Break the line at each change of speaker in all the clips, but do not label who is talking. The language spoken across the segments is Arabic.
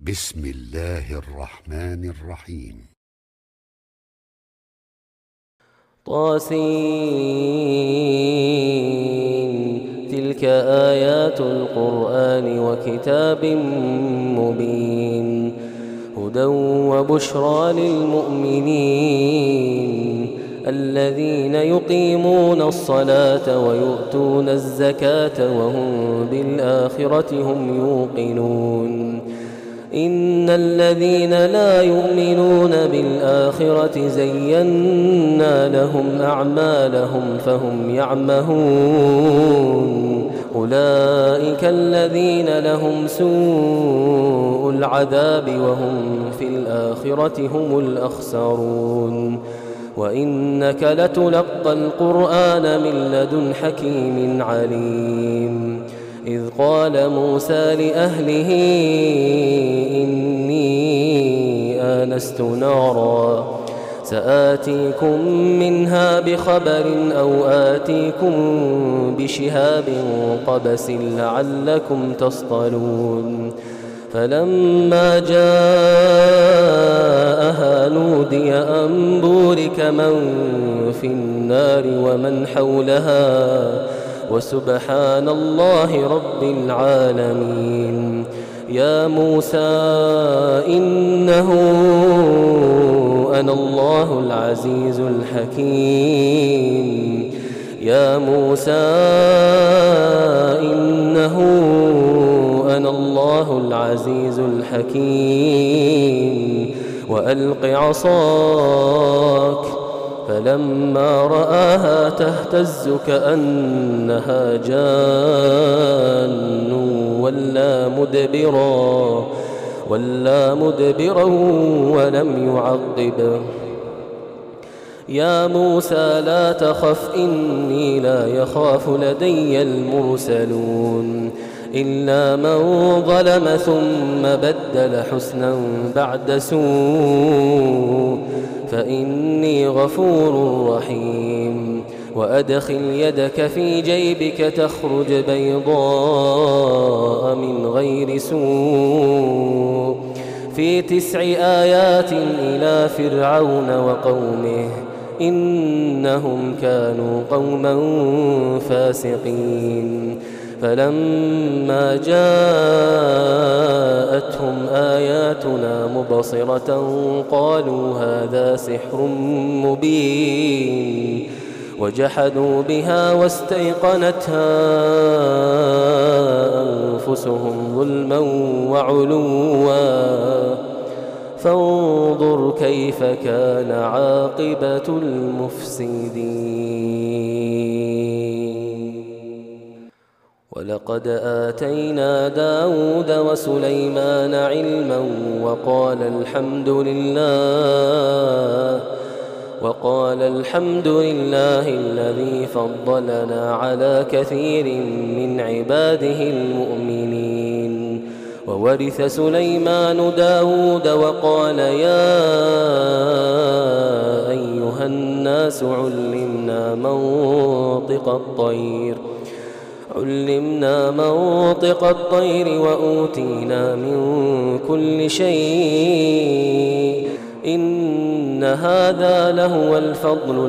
بسم الله الرحمن الرحيم.
طاسين تلك آيات القرآن وكتاب مبين هدى وبشرى للمؤمنين الذين يقيمون الصلاة ويؤتون الزكاة وهم بالآخرة هم يوقنون إن الذين لا يؤمنون بالآخرة زينا لهم أعمالهم فهم يعمهون أولئك الذين لهم سوء العذاب وهم في الآخرة هم الأخسرون وإنك لتلقى القرآن من لدن حكيم عليم إذ قال موسى لأهله إني آنست نارا سآتيكم منها بخبر أو آتيكم بشهاب قبس لعلكم تصطلون فلما جاءها نودي أن بورك من في النار ومن حولها وسبحان الله رب العالمين يا موسى إنه أنا الله العزيز الحكيم يا موسى إنه أنا الله العزيز الحكيم وألق عصاك فلما رآها تهتز كأنها جان ولا مدبرا ولم يعقب يا موسى لا تخف إني لا يخاف لدي المرسلون إلا من ظلم ثم بدل حسنا بعد سوء فإني غفور رحيم وأدخل يدك في جيبك تخرج بيضاء من غير سوء في 9 آيات إلى فرعون وقومه إنهم كانوا قوما فاسقين فلما جاءتهم آياتنا مبصرة قالوا هذا سحر مبين وجحدوا بها واستيقنتها أنفسهم ظلما وعلوا فانظر كيف كان عاقبة المفسدين ولقد آتينا داود وسليمان علما وقال الحمد لله الذي فضلنا على كثير من عباده المؤمنين وورث سليمان داود وقال يا أيها الناس علمنا منطق الطير وأوتينا من كل شيء إن هذا لهو الفضل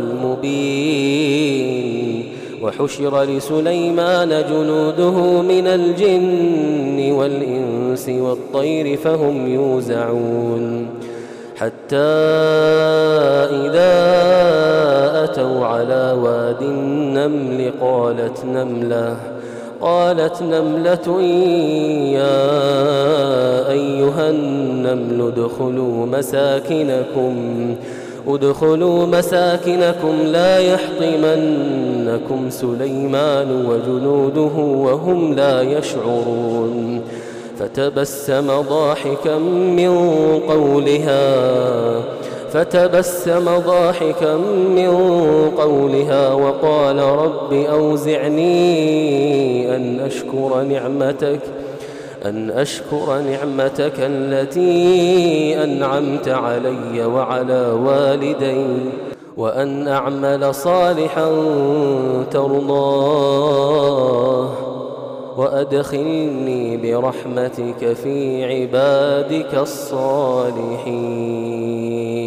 المبين وحشر لسليمان جنوده من الجن والإنس والطير فهم يوزعون حتى إذا أتوا على واد النمل قالت نملة يا أيها النمل ادخلوا مساكنكم لا يحطمنكم سليمان وجنوده وهم لا يشعرون فتبسم ضاحكا من قولها وقال رب أوزعني أن أشكر نعمتك التي أنعمت علي وعلى والدي وأن أعمل صالحا ترضاه وأدخلني برحمتك في عبادك الصالحين.